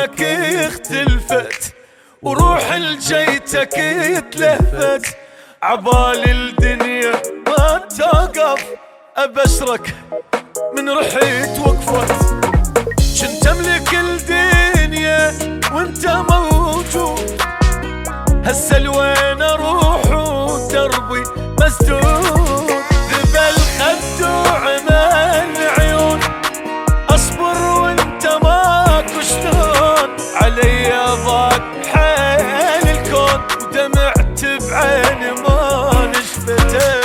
بدونك اختلفت وروح لجيتك اتلهفت، عبال الدنيا ما توقف ابشرك من رحت وقفت. كنت املك الدنيا وانت موجود، هسه لوين اروح ودربي مسدود. ذبى الخد وعمى العيون، اصبر وانت ماكو شلون، علي ضاق حيل الكون ودمعت بعيني ما نشفته.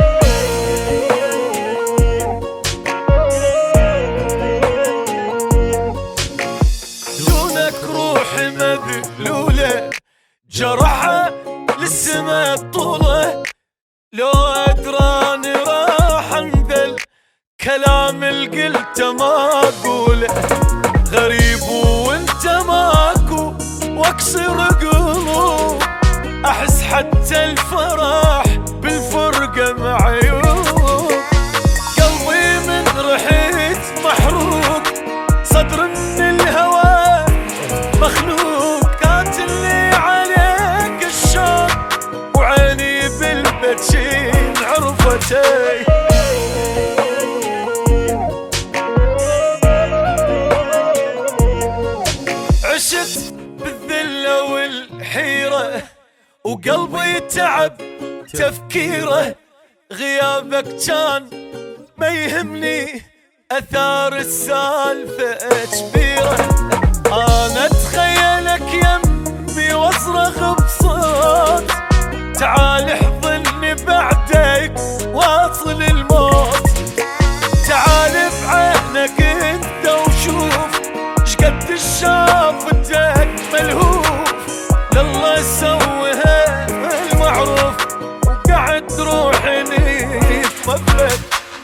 دونك روحي مذلولة، جرحة للسما طولة، لو أدراني راح انذل كلام القلته ما أقوله. غريب وانت ماكو واكسر قلوب، أحس حتى الفرح بالفرقة معيوب. قلبي من رحت محروق، صدر من الهوى مخنوق، قاتلني عليك الشوق وعيني بالبتشين عرفتي. عشت بالذلة والحيرة وقلبي تعب تفكيره، غيابك كان ما يهمني، أثار السالفة كبيرة. أنا أتخيلك يمي واصرخ بصوت، تعال احضني بعدك واصل الموت. تعال بعينك انت وشوف شقد شافتك ملهوف، لله سويها المعروف وقعد روحي نيف مفلت.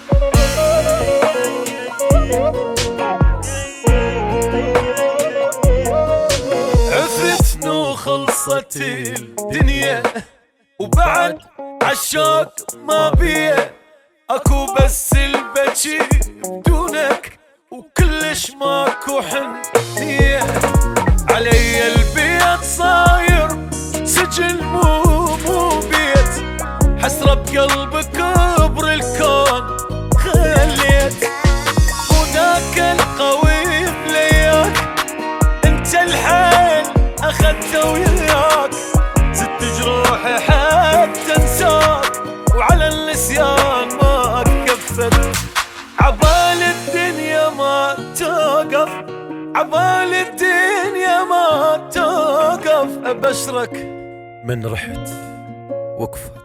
عفتنا وخلصت الدنيا وبعد عالشوق ما بيه، اكو بس البكي بدونك وكلش ماكو حنية. علي البيت صاير سجن مو بيت، حسرة بقلب كبر الكون خليت. وذاك القوي بلياك انت الحيل اخذته وياك، زدت جروحي حتى انساك وعلى النسيان ما كفت. عبال الدنيا ما توقف، عبال الدنيا ما توقف ابشرك من رحت وقفت.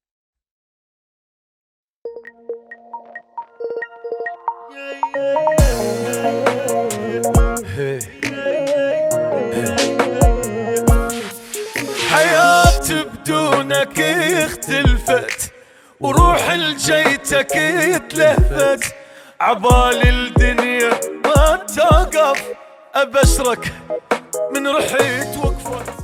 حياتي بدونك اختلفت وروح لجيتك اتلهفت، عبال الدنيا ما توقف ابشرك من رحت وقفت.